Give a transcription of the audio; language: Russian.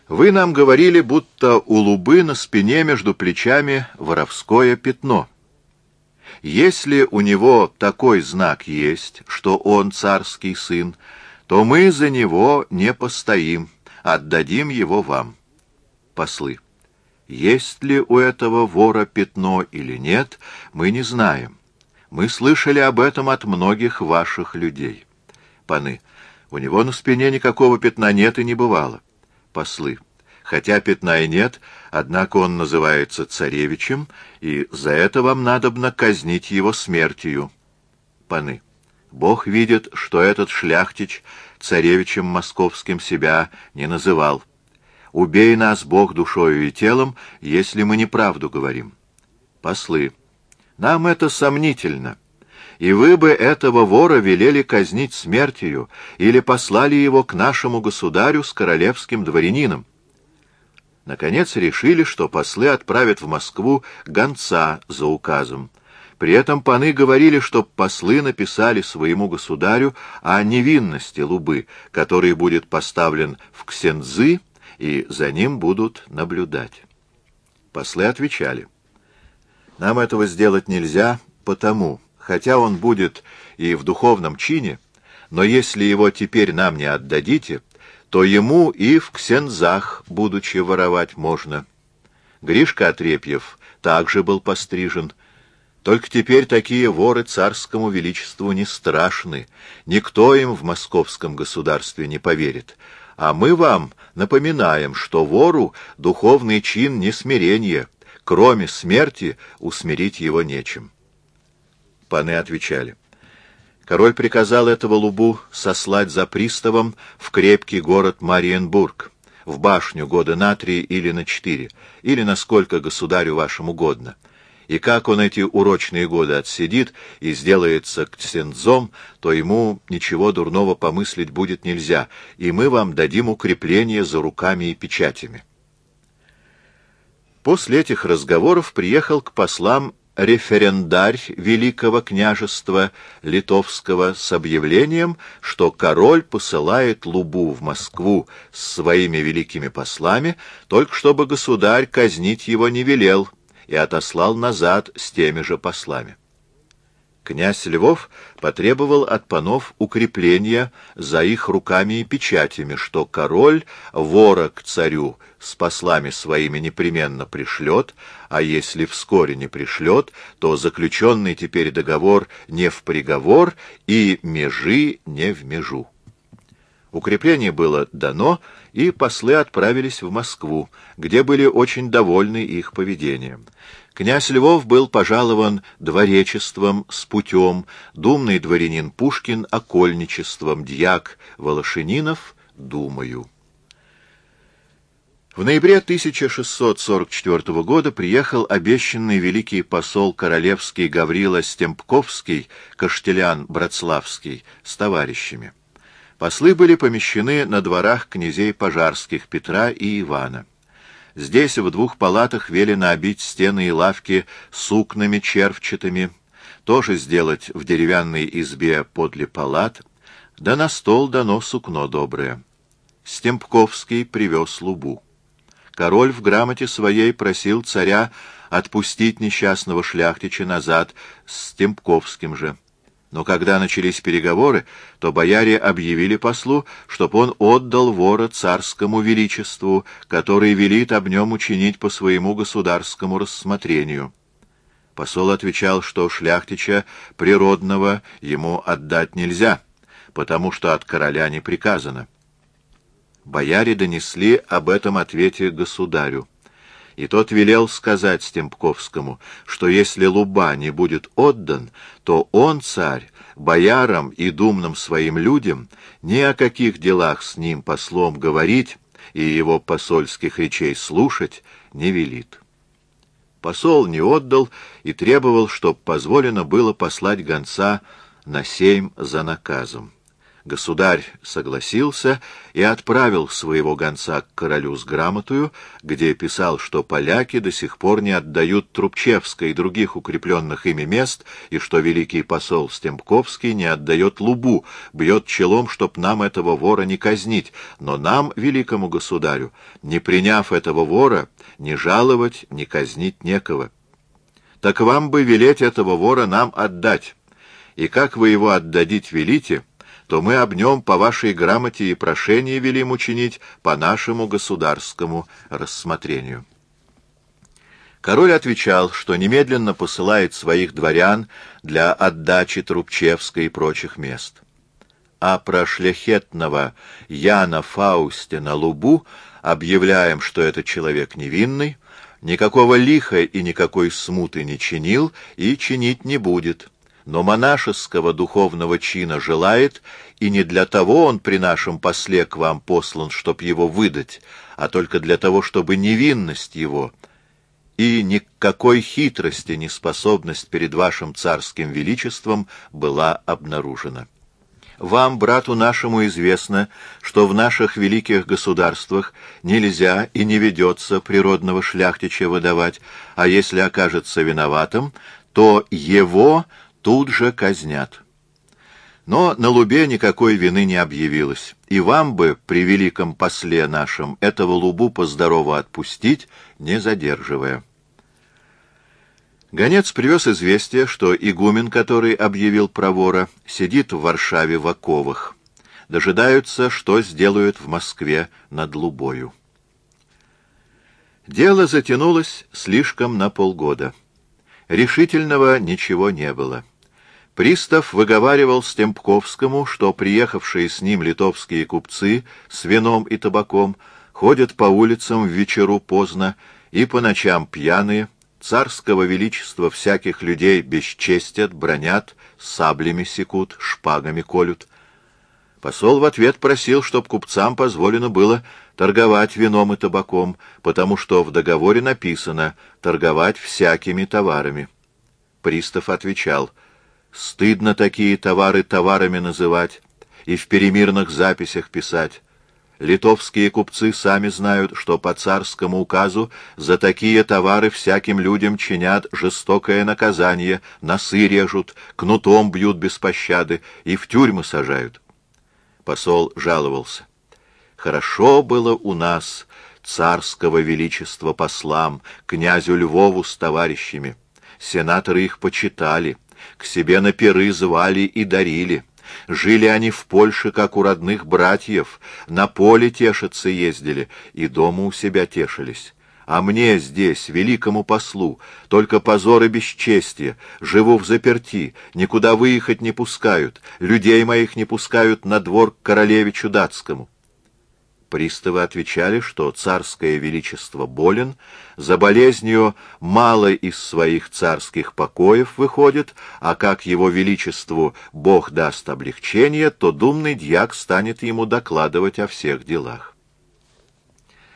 Вы нам говорили, будто у Лубы на спине между плечами воровское пятно. Если у него такой знак есть, что он царский сын, то мы за него не постоим, отдадим его вам. Послы. Есть ли у этого вора пятно или нет, мы не знаем. Мы слышали об этом от многих ваших людей. Паны. У него на спине никакого пятна нет и не бывало. Послы. Хотя пятна и нет, однако он называется царевичем, и за это вам надобно казнить его смертью. Паны. Бог видит, что этот шляхтич царевичем московским себя не называл. Убей нас, Бог, душою и телом, если мы неправду говорим. Послы. Нам это сомнительно. И вы бы этого вора велели казнить смертью или послали его к нашему государю с королевским дворянином. Наконец решили, что послы отправят в Москву гонца за указом. При этом паны говорили, чтоб послы написали своему государю о невинности Лубы, который будет поставлен в ксензы, и за ним будут наблюдать. Послы отвечали: нам этого сделать нельзя, потому, хотя он будет и в духовном чине, но если его теперь нам не отдадите, то ему и в ксензах, будучи, воровать можно. Гришка Отрепьев также был пострижен. Только теперь такие воры царскому величеству не страшны, никто им в московском государстве не поверит. А мы вам напоминаем, что вору духовный чин не смирение, кроме смерти усмирить его нечем. Паны отвечали: король приказал этого Лубу сослать за приставом в крепкий город Мариенбург, в башню года на 3 или на 4, или насколько государю вашему угодно. И как он эти урочные годы отсидит и сделается ксензом, то ему ничего дурного помыслить будет нельзя, и мы вам дадим укрепление за руками и печатями. После этих разговоров приехал к послам референдарь Великого княжества Литовского с объявлением, что король посылает Лубу в Москву с своими великими послами, только чтобы государь казнить его не велел, и отослал назад с теми же послами. Князь Львов потребовал от панов укрепления за их руками и печатями, что король вора к царю с послами своими непременно пришлет, а если вскоре не пришлет, то заключенный теперь договор не в приговор и межи не в межу. Укрепление было дано, и послы отправились в Москву, где были очень довольны их поведением. Князь Львов был пожалован дворечеством с путем, думный дворянин Пушкин — окольничеством, дьяк Волошининов — думою. В ноябре 1644 года приехал обещанный великий посол королевский Гаврила Стемпковский, каштелян Братславский, с товарищами. Послы были помещены на дворах князей Пожарских Петра и Ивана. Здесь в 2 палатах велено обить стены и лавки сукнами червчатыми, тоже сделать в деревянной избе подле палат, да на стол дано сукно доброе. Стемпковский привез Лубу. Король в грамоте своей просил царя отпустить несчастного шляхтича назад с Стемпковским же. Но когда начались переговоры, то бояре объявили послу, чтоб он отдал вора царскому величеству, который велит об нем учинить по своему государскому рассмотрению. Посол отвечал, что шляхтича природного ему отдать нельзя, потому что от короля не приказано. Бояре донесли об этом ответе государю. И тот велел сказать Стемпковскому, что если Луба не будет отдан, то он, царь, боярам и думным своим людям ни о каких делах с ним послом говорить и его посольских речей слушать не велит. Посол не отдал и требовал, чтоб позволено было послать гонца на сейм за наказом. Государь согласился и отправил своего гонца к королю с грамотою, где писал, что поляки до сих пор не отдают Трубчевска и других укрепленных ими мест, и что великий посол Стемпковский не отдает Лубу, бьет челом, чтоб нам этого вора не казнить, но нам, великому государю, не приняв этого вора, ни жаловать, ни казнить некого. Так вам бы велеть этого вора нам отдать, и как вы его отдадите велите, то мы об нем по вашей грамоте и прошении велим учинить по нашему государскому рассмотрению». Король отвечал, что немедленно посылает своих дворян для отдачи Трубчевска и прочих мест. А про шляхетного Яна Фаустина Лубу объявляем, что это человек невинный, никакого лиха и никакой смуты не чинил и чинить не будет, но монашеского духовного чина желает, и не для того он при нашем после к вам послан, чтоб его выдать, а только для того, чтобы невинность его и никакой хитрости неспособность перед вашим царским величеством была обнаружена. Вам, брату нашему, известно, что в наших великих государствах нельзя и не ведется природного шляхтича выдавать, а если окажется виноватым, то его тут же казнят. Но на Лубе никакой вины не объявилось, и вам бы при великом после нашем этого Лубу поздорово отпустить, не задерживая. Гонец привез известие, что игумен, который объявил про вора, сидит в Варшаве в оковах. Дожидаются, что сделают в Москве над Лубою. Дело затянулось слишком на полгода. Решительного ничего не было. Пристав выговаривал Стемпковскому, что приехавшие с ним литовские купцы с вином и табаком ходят по улицам в вечеру поздно и по ночам пьяные, царского величества всяких людей бесчестят, бранят, саблями секут, шпагами колют. Посол в ответ просил, чтоб купцам позволено было торговать вином и табаком, потому что в договоре написано «торговать всякими товарами». Пристав отвечал: «Стыдно такие товары товарами называть и в перемирных записях писать. Литовские купцы сами знают, что по царскому указу за такие товары всяким людям чинят жестокое наказание, носы режут, кнутом бьют без пощады и в тюрьмы сажают». Посол жаловался: «Хорошо было у нас, царского величества послам, князю Львову с товарищами. Сенаторы их почитали, к себе на пиры звали и дарили. Жили они в Польше, как у родных братьев, на поле тешиться ездили и дома у себя тешились. А мне здесь, великому послу, только позор и бесчестие, живу взаперти, никуда выехать не пускают, людей моих не пускают на двор к королевичу датскому». Приставы отвечали, что царское величество болен, за болезнью мало из своих царских покоев выходит, а как его величеству Бог даст облегчение, то думный дьяк станет ему докладывать о всех делах.